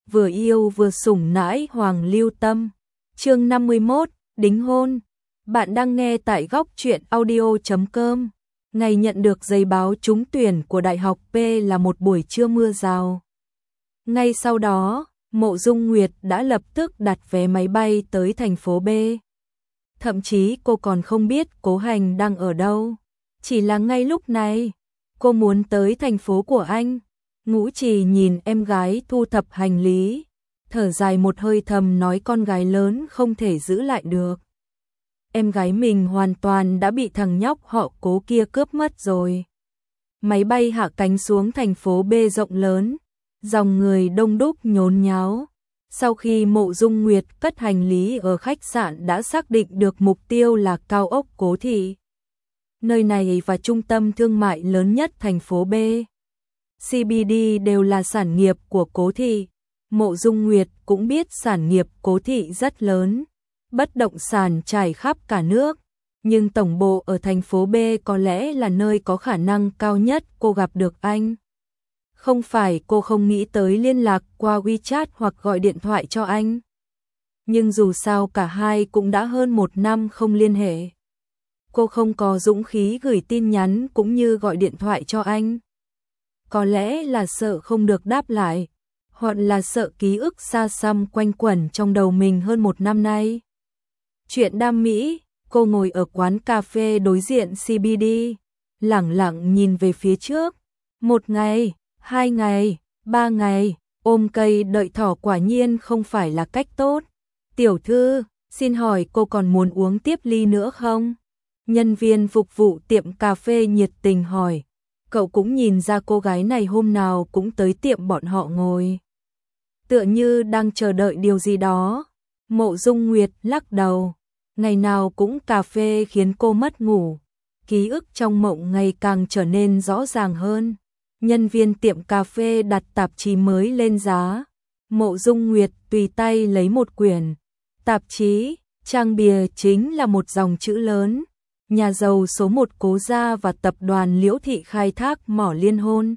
vừa yêu vừa sủng nãi Hoàng Lưu Tâm. Chương 51, đính hôn. Bạn đang nghe tại góc truyện audio.com. Ngày nhận được giấy báo trúng tuyển của Đại học P là một buổi trưa mưa rào. Ngay sau đó, Mộ Dung Nguyệt đã lập tức đặt vé máy bay tới thành phố B. Thậm chí cô còn không biết Cố Hành đang ở đâu. Chỉ là ngay lúc này, cô muốn tới thành phố của anh. Ngũ Trì nhìn em gái thu thập hành lý, thở dài một hơi thầm nói con gái lớn không thể giữ lại được. Em gái mình hoàn toàn đã bị thằng nhóc họ Cố kia cướp mất rồi. Máy bay hạ cánh xuống thành phố B rộng lớn, dòng người đông đúc nhốn nháo. Sau khi Mộ Dung Nguyệt cất hành lý ở khách sạn đã xác định được mục tiêu là cao ốc Cố thị. Nơi này và trung tâm thương mại lớn nhất thành phố B. CBD đều là sản nghiệp của Cố thị. Mộ Dung Nguyệt cũng biết sản nghiệp Cố thị rất lớn, bất động sản trải khắp cả nước, nhưng tổng bộ ở thành phố B có lẽ là nơi có khả năng cao nhất cô gặp được anh. Không phải cô không nghĩ tới liên lạc qua WeChat hoặc gọi điện thoại cho anh, nhưng dù sao cả hai cũng đã hơn 1 năm không liên hệ. Cô không có dũng khí gửi tin nhắn cũng như gọi điện thoại cho anh. Có lẽ là sợ không được đáp lại, hoặc là sợ ký ức xa xăm quanh quẩn trong đầu mình hơn 1 năm nay. Chuyện đam mỹ, cô ngồi ở quán cà phê đối diện CBD, lẳng lặng nhìn về phía trước. 1 ngày, 2 ngày, 3 ngày, ôm cây đợi thỏ quả nhiên không phải là cách tốt. Tiểu thư, xin hỏi cô còn muốn uống tiếp ly nữa không? Nhân viên phục vụ tiệm cà phê nhiệt tình hỏi. Cậu cũng nhìn ra cô gái này hôm nào cũng tới tiệm bọn họ ngồi, tựa như đang chờ đợi điều gì đó. Mộ Dung Nguyệt lắc đầu. Ngày nào cũng cà phê khiến cô mất ngủ. Ký ức trong mộng ngày càng trở nên rõ ràng hơn. Nhân viên tiệm cà phê đặt tạp chí mới lên giá. Mộ Dung Nguyệt tùy tay lấy một quyển tạp chí, trang bìa chính là một dòng chữ lớn. Nhà giàu số 1 Cố gia và tập đoàn Liễu thị khai thác mỏ liên hôn.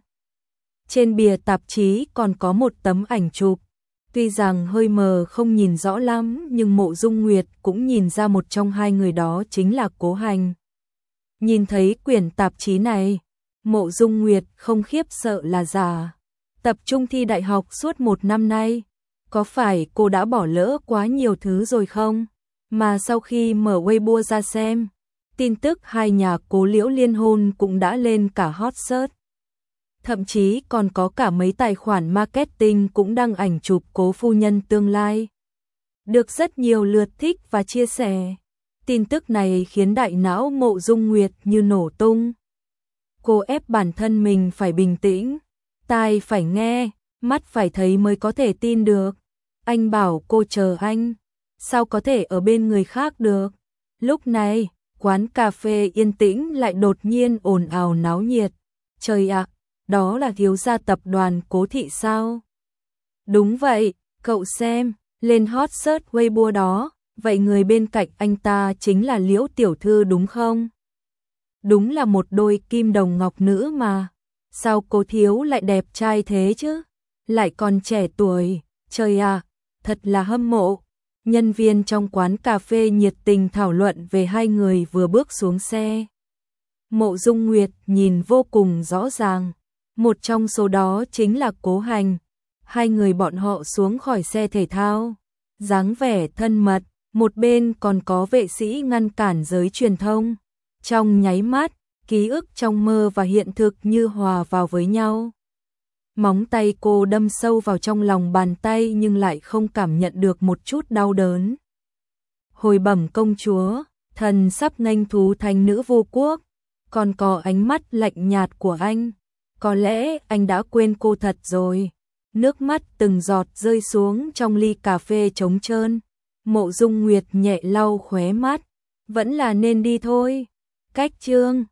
Trên bìa tạp chí còn có một tấm ảnh chụp. Tuy rằng hơi mờ không nhìn rõ lắm, nhưng Mộ Dung Nguyệt cũng nhìn ra một trong hai người đó chính là Cố Hành. Nhìn thấy quyển tạp chí này, Mộ Dung Nguyệt không khiếp sợ là giả. Tập trung thi đại học suốt 1 năm nay, có phải cô đã bỏ lỡ quá nhiều thứ rồi không? Mà sau khi mở Weibo ra xem, tin tức hai nhà Cố Liễu liên hôn cũng đã lên cả hot search. Thậm chí còn có cả mấy tài khoản marketing cũng đăng ảnh chụp Cố phu nhân tương lai. Được rất nhiều lượt thích và chia sẻ. Tin tức này khiến đại não Mộ Dung Nguyệt như nổ tung. Cô ép bản thân mình phải bình tĩnh, tai phải nghe, mắt phải thấy mới có thể tin được. Anh bảo cô chờ anh, sao có thể ở bên người khác được? Lúc này, quán cà phê yên tĩnh lại đột nhiên ồn ào náo nhiệt. Trời ạ, đó là thiếu gia tập đoàn Cố thị sao? Đúng vậy, cậu xem, lên hot search Weibo đó, vậy người bên cạnh anh ta chính là Liễu tiểu thư đúng không? Đúng là một đôi kim đồng ngọc nữ mà. Sao Cố thiếu lại đẹp trai thế chứ? Lại còn trẻ tuổi, trời ạ, thật là hâm mộ. Nhân viên trong quán cà phê nhiệt tình thảo luận về hai người vừa bước xuống xe. Mộ Dung Nguyệt nhìn vô cùng rõ ràng. Một trong số đó chính là Cố Hành. Hai người bọn họ xuống khỏi xe thể thao, dáng vẻ thân mật, một bên còn có vệ sĩ ngăn cản giới truyền thông. Trong nháy mắt, ký ức trong mơ và hiện thực như hòa vào với nhau. Móng tay cô đâm sâu vào trong lòng bàn tay nhưng lại không cảm nhận được một chút đau đớn. Hồi bẩm công chúa, thần sắp nghênh thú thành nữ vô quốc, còn có ánh mắt lạnh nhạt của anh. Có lẽ anh đã quên cô thật rồi. Nước mắt từng giọt rơi xuống trong ly cà phê trống trơn. Mộ Dung Nguyệt nhẹ lau khóe mắt. Vẫn là nên đi thôi. Cách chương